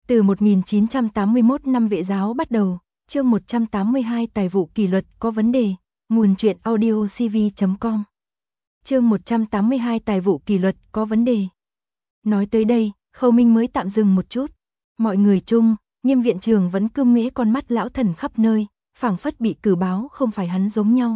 Từ 1981 năm vệ giáo bắt đầu, chương 182 tài vụ kỷ luật có vấn đề, nguồn truyện audio cv.com. Chương 182 tài vụ kỷ luật có vấn đề. Nói tới đây, Khâu Minh mới tạm dừng một chút. Mọi người chung, Nghiêm viện trưởng vẫn cứ mễ con mắt lão thần khắp nơi, phảng phất bị cử báo không phải hắn giống nhau.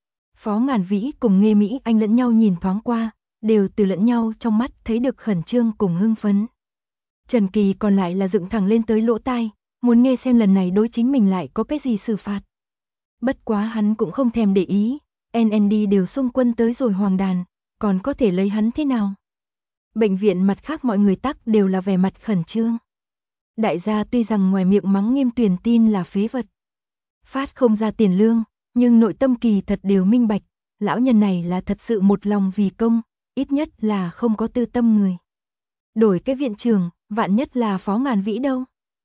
Phó Ngàn Vĩ cùng Nghê Mỹ Anh lẫn nhau nhìn thoáng qua, đều từ lẫn nhau trong mắt thấy được khẩn trương cùng hưng phấn. Trần Kỳ còn lại là dựng thẳng lên tới lỗ tai, muốn nghe xem lần này đối chính mình lại có cái gì xử phạt. Bất quá hắn cũng không thèm để ý, NND đều xung quân tới rồi Hoàng Đàn, còn có thể lấy hắn thế nào. Bệnh viện mặt khác mọi người tắc đều là vẻ mặt khẩn trương. Đại gia tuy rằng ngoài miệng mắng Nghiêm Tuyền Tin là phế vật, phát không ra tiền lương, nhưng nội tâm kỳ thật đều minh bạch, lão nhân này là thật sự một lòng vì công, ít nhất là không có tư tâm người. Đổi cái viện trưởng, vạn nhất là Phó Ngàn Vĩ đâu.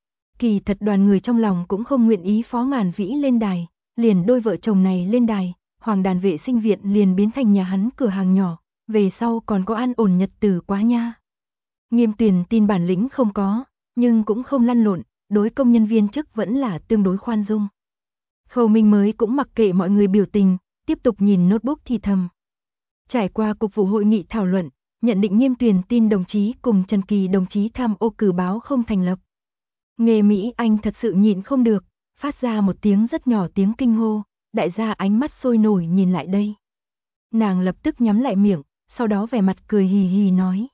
Kỳ thật đoàn người trong lòng cũng không nguyện ý Phó Ngàn Vĩ lên đài, liền đôi vợ chồng này lên đài, Hoàng Đàn vệ sinh viện liền biến thành nhà hắn cửa hàng nhỏ, về sau còn có an ổn nhật tử quá nha. Nghiêm Tuyền Tin bản lĩnh không có, nhưng cũng không lăn lộn, đối công nhân viên chức vẫn là tương đối khoan dung. Khâu Minh mới cũng mặc kệ mọi người biểu tình, tiếp tục nhìn notebook thì thầm. Trải qua cục vụ hội nghị thảo luận, nhận định Nghiêm Tuyền Tin đồng chí cùng Trần Kỳ đồng chí tham ô cử báo không thành lập. Nghê Mỹ Anh thật sự nhịn không được, phát ra một tiếng rất nhỏ tiếng kinh hô, đại gia ánh mắt sôi nổi nhìn lại đây. Nàng lập tức nhắm lại miệng, sau đó vẻ mặt cười hì hì nói.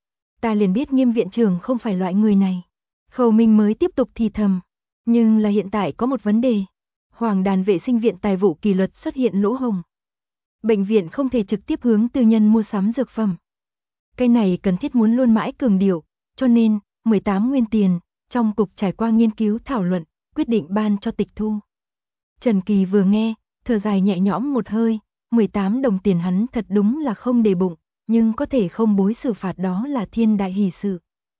Ta liền biết Nghiêm viện trưởng không phải loại người này. Khâu Minh mới tiếp tục thì thầm, nhưng là hiện tại có một vấn đề. Hoàng Đàn vệ sinh viện tài vụ kỷ luật xuất hiện lỗ hổng. Bệnh viện không thể trực tiếp hướng tư nhân mua sắm dược phẩm. Cái này cần thiết muốn luôn mãi cường điệu, cho nên 18 nguyên tiền, trong cục trải qua nghiên cứu thảo luận, quyết định ban cho tịch thu. Trần Kỳ vừa nghe, thở dài nhẹ nhõm một hơi, 18 đồng tiền hắn thật đúng là không để bụng, nhưng có thể không bối xử phạt đó là thiên đại hỷ sự.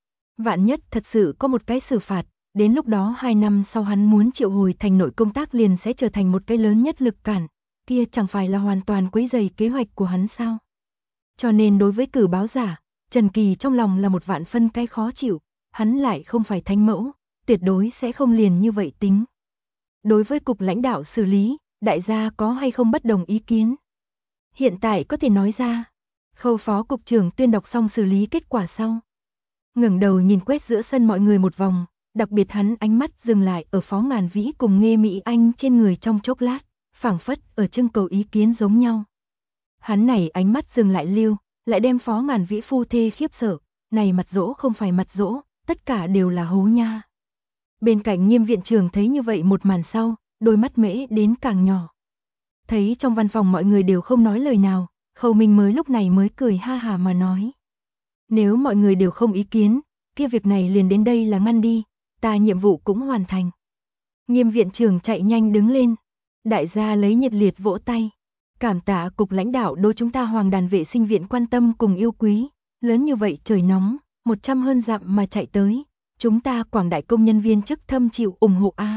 Vạn nhất thật sự có một cái xử phạt, đến lúc đó 2 năm sau hắn muốn triệu hồi thành nội công tác liền sẽ trở thành một cái lớn nhất lực cản, kia chẳng phải là hoàn toàn quấy rầy kế hoạch của hắn sao? Cho nên đối với cử báo giả, Trần Kỳ trong lòng là một vạn phân cái khó chịu, hắn lại không phải thánh mẫu, tuyệt đối sẽ không liền như vậy tính. Đối với cục lãnh đạo xử lý, đại gia có hay không bất đồng ý kiến? Hiện tại có thể nói ra. Khâu phó cục trưởng tuyên đọc xong xử lý kết quả sau. Ngẩng đầu nhìn quét giữa sân mọi người một vòng, đặc biệt hắn ánh mắt dừng lại ở Phó Ngàn Vĩ cùng Nghê Mỹ Anh trên người trong chốc lát, phảng phất ở trưng cầu ý kiến giống nhau. Hắn này ánh mắt dừng lại lưu, lại đem Phó Ngàn Vĩ phu thê khiếp sợ, này mặt dỗ không phải mặt dỗ, tất cả đều là hố nha. Bên cạnh Nghiêm viện trưởng thấy như vậy một màn sau, đôi mắt mễ đến càng nhỏ. Thấy trong văn phòng mọi người đều không nói lời nào, Khâu Minh mới lúc này mới cười ha hà mà nói. Nếu mọi người đều không ý kiến, kia việc này liền đến đây là ngăn đi, ta nhiệm vụ cũng hoàn thành. Nghiêm viện trưởng chạy nhanh đứng lên, đại gia lấy nhiệt liệt vỗ tay. Cảm tạ cục lãnh đạo đối chúng ta Hoàng Đàn vệ sinh viện quan tâm cùng yêu quý, lớn như vậy trời nóng, 100 hơn dặm mà chạy tới, chúng ta quảng đại công nhân viên chức thâm chịu ủng hộ a.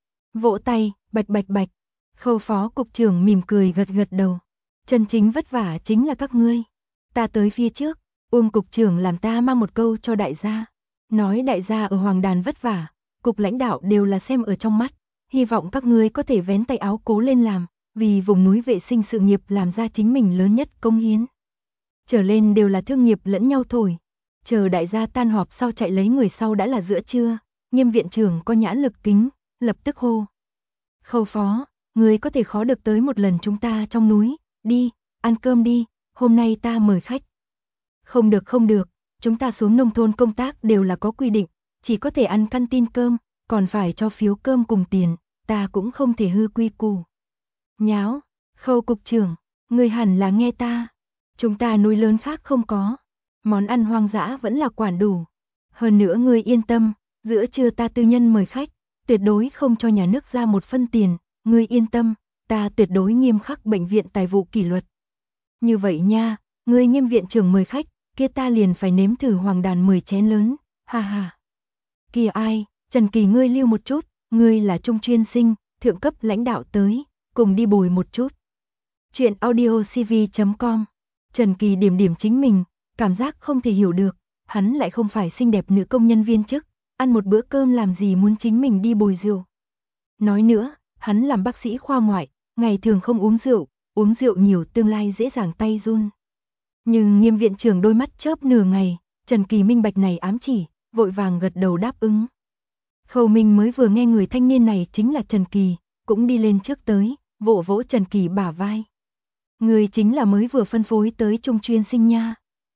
Vỗ tay, bạch bạch bạch. Khâu phó cục trưởng mỉm cười gật gật đầu. Chân chính vất vả chính là các ngươi. Ta tới phía trước, Uông cục trưởng làm ta mang một câu cho đại gia. Nói đại gia ở Hoàng Đàn vất vả, cục lãnh đạo đều là xem ở trong mắt, hy vọng các ngươi có thể vén tay áo cố lên làm, vì vùng núi vệ sinh sự nghiệp làm ra chính mình lớn nhất công hiến. Trở lên đều là thương nghiệp lẫn nhau thổi. Chờ đại gia tan họp sau chạy lấy người sau đã là giữa trưa, Nghiêm viện trưởng có nhãn lực kính, lập tức hô. Khâu phó, người có thể khó được tới một lần chúng ta trong núi, đi, ăn cơm đi, hôm nay ta mời khách. Không được, chúng ta xuống nông thôn công tác đều là có quy định, chỉ có thể ăn canteen cơm, còn phải cho phiếu cơm cùng tiền, ta cũng không thể hư quy củ. Nháo, Khâu cục trưởng, người hẳn là nghe ta, chúng ta núi lớn khác không có, món ăn hoang dã vẫn là quản đủ. Hơn nữa người yên tâm, giữa trưa ta tư nhân mời khách, tuyệt đối không cho nhà nước ra một phân tiền, ngươi yên tâm, ta tuyệt đối nghiêm khắc bệnh viện tài vụ kỷ luật. Như vậy nha, ngươi Nghiêm viện trưởng mời khách, kia ta liền phải nếm thử Hoàng Đàn 10 chén lớn, ha ha. Kìa ai, Trần Kỳ ngươi lưu một chút, ngươi là trung chuyên sinh, thượng cấp lãnh đạo tới, cùng đi bồi một chút. Chuyện audio cv.com. Trần Kỳ điểm chính mình, cảm giác không thể hiểu được, hắn lại không phải xinh đẹp nữ công nhân viên chức, ăn một bữa cơm làm gì muốn chính mình đi bồi rượu. Nói nữa, hắn làm bác sĩ khoa ngoại, ngày thường không uống rượu nhiều tương lai dễ dàng tay run. Nhưng Nghiêm viện trưởng đôi mắt chớp nửa ngày, Trần Kỳ minh bạch này ám chỉ, vội vàng gật đầu đáp ứng. Khâu Minh mới vừa nghe người thanh niên này chính là Trần Kỳ, cũng đi lên trước tới, vỗ vỗ Trần Kỳ bả vai. Người chính là mới vừa phân phối tới Trung chuyên sinh nha.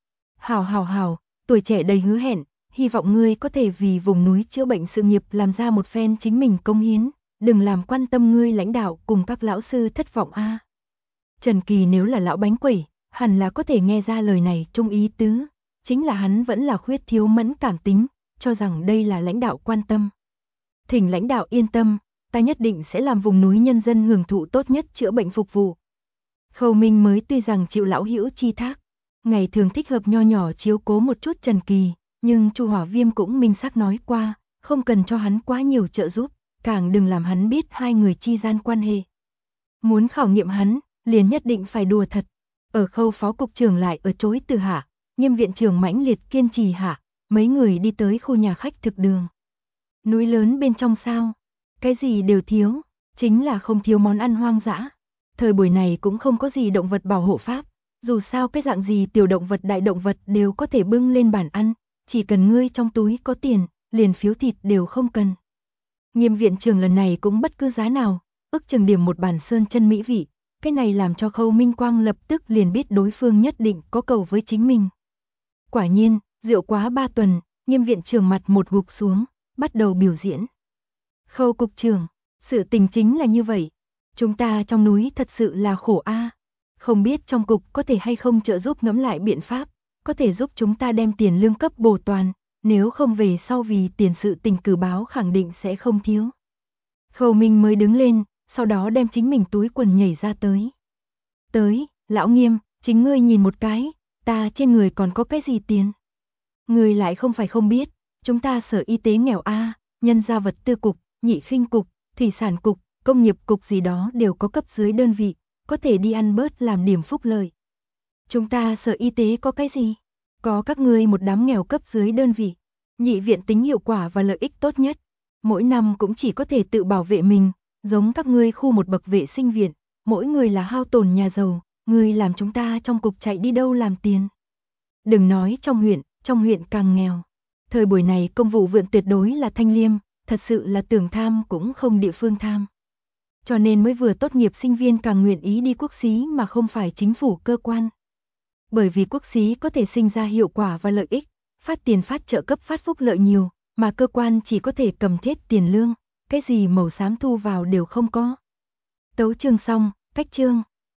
Hảo, tuổi trẻ đầy hứa hẹn, hy vọng ngươi có thể vì vùng núi chữa bệnh sự nghiệp làm ra một phen chính mình công hiến, đừng làm quan tâm ngươi lãnh đạo cùng các lão sư thất vọng a. Trần Kỳ nếu là lão bánh quẩy, hẳn là có thể nghe ra lời này trung ý tứ, chính là hắn vẫn là khuyết thiếu mẫn cảm tính, cho rằng đây là lãnh đạo quan tâm. Thỉnh lãnh đạo yên tâm, ta nhất định sẽ làm vùng núi nhân dân hưởng thụ tốt nhất chữa bệnh phục vụ. Khâu Minh mới tuy rằng chịu lão hữu chi thác, ngày thường thích hợp nho nhỏ chiếu cố một chút Trần Kỳ, nhưng Chu Hỏa Viêm cũng minh xác nói qua, không cần cho hắn quá nhiều trợ giúp, càng đừng làm hắn biết hai người chi gian quan hệ. Muốn khảo nghiệm hắn, liền nhất định phải đùa thật. Ở Khâu phó cục trưởng lại ở chối từ hạ, Nghiêm viện trưởng mãnh liệt kiên trì hạ, mấy người đi tới khu nhà khách thực đường. Núi lớn bên trong sao? Cái gì đều thiếu, chính là không thiếu món ăn hoang dã. Thời buổi này cũng không có gì động vật bảo hộ pháp, dù sao cái dạng gì tiểu động vật đại động vật đều có thể bưng lên bàn ăn, chỉ cần ngươi trong túi có tiền, liền phiếu thịt đều không cần. Nghiêm viện trưởng lần này cũng bất cứ giá nào, ước chừng điểm một bàn sơn chân mỹ vị, cái này làm cho Khâu Minh Quang lập tức liền biết đối phương nhất định có cầu với chính mình. Quả nhiên, rượu quá 3 tuần, Nghiêm viện trưởng mặt một gục xuống, bắt đầu biểu diễn. Khâu cục trưởng, sự tình chính là như vậy. Chúng ta trong núi thật sự là khổ a. Không biết trong cục có thể hay không trợ giúp ngẫm lại biện pháp, có thể giúp chúng ta đem tiền lương cấp bổ toàn, nếu không về sau vì tiền sự tình cử báo khẳng định sẽ không thiếu. Khâu Minh mới đứng lên, sau đó đem chính mình túi quần nhảy ra tới. Tới, lão Nghiêm, chính ngươi nhìn một cái, ta trên người còn có cái gì tiền? Ngươi lại không phải không biết, chúng ta sở y tế nghèo a, nhân gia vật tư cục, nhị khinh cục, thủy sản cục, công nghiệp cục gì đó đều có cấp dưới đơn vị, có thể đi ăn bớt làm điểm phúc lợi. Chúng ta sở y tế có cái gì? Có các ngươi một đám nghèo cấp dưới đơn vị. Nhị viện tính hiệu quả và lợi ích tốt nhất. Mỗi năm cũng chỉ có thể tự bảo vệ mình, giống các ngươi khu một bậc vệ sinh viện, mỗi người là hao tổn nhà giàu, ngươi làm chúng ta trong cục chạy đi đâu làm tiền. Đừng nói trong huyện càng nghèo. Thời buổi này công vụ vượn tuyệt đối là thanh liêm, thật sự là tưởng tham cũng không địa phương tham. Cho nên mới vừa tốt nghiệp sinh viên càng nguyện ý đi quốc xí mà không phải chính phủ cơ quan. Bởi vì quốc xí có thể sinh ra hiệu quả và lợi ích, phát tiền phát trợ cấp phát phúc lợi nhiều, mà cơ quan chỉ có thể cầm chết tiền lương, cái gì màu xám thu vào đều không có. Tấu chương xong, cách chương.